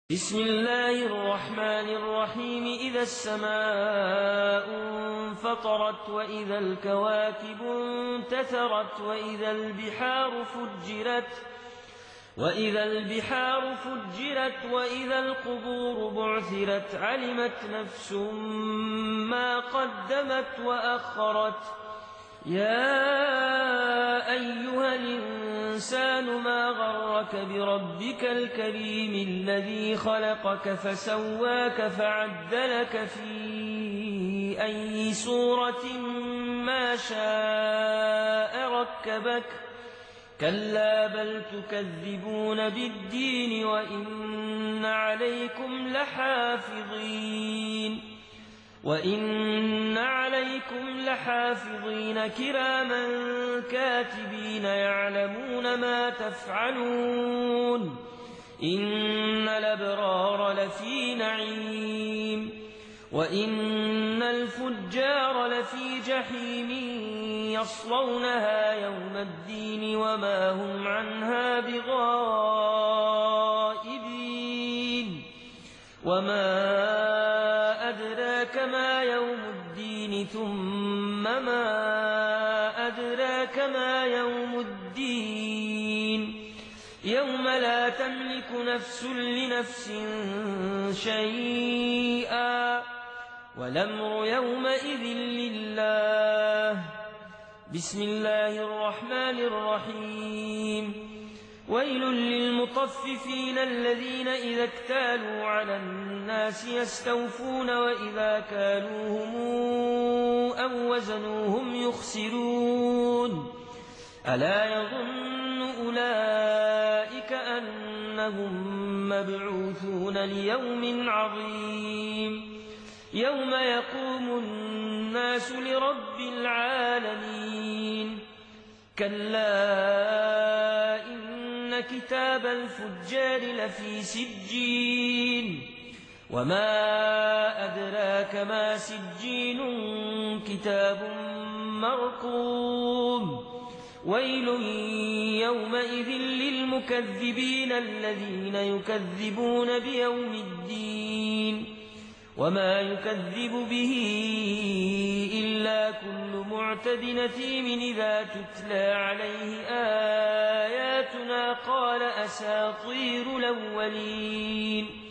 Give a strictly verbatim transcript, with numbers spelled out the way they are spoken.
بسم الله الرحمن الرحيم إذا السماء انفطرت وإذا الكواكب انتثرت وإذا البحار فجرت وإذا البحار فجرت وإذا القبور بعثرت علمت نفس ما قدمت وأخرت يا أيها الإنسان ما غرك بربك الكريم الذي خلقك فسواك فعدلك في أي صورة ما شاء ركبك كلا بل تكذبون بالدين وإن عليكم لحافظين وإن عليكم لحافظين كراما كاتبين يعلمون ما تفعلون إن الأبرار لفي نعيم وإن الفجار لفي جحيم يصلونها يوم الدين وما هم عنها بغائبين وما أدراك ما يوم الدين ثم ما أدراك ما يوم الدين يوم لا تملك نفس لنفس شيئا والأمر يومئذ لله بسم الله الرحمن الرحيم ويل للمطففين الذين إذا اكتالوا على الناس يستوفون وإذا كالوهم أو وزنوهم يخسرون ألا يظن أولئك أنهم مبعوثون ليوم عظيم يوم يقوم الناس لرب العالمين كلا إن كتاب الفجار لفي سجين وما أدراك ما سجين كتاب مرقوم ويل يومئذ للمكذبين الذين يكذبون بيوم الدين وما يكذب به إلا كل معتد أثيم إذا تتلى عليه آياتنا قال أساطير الأولين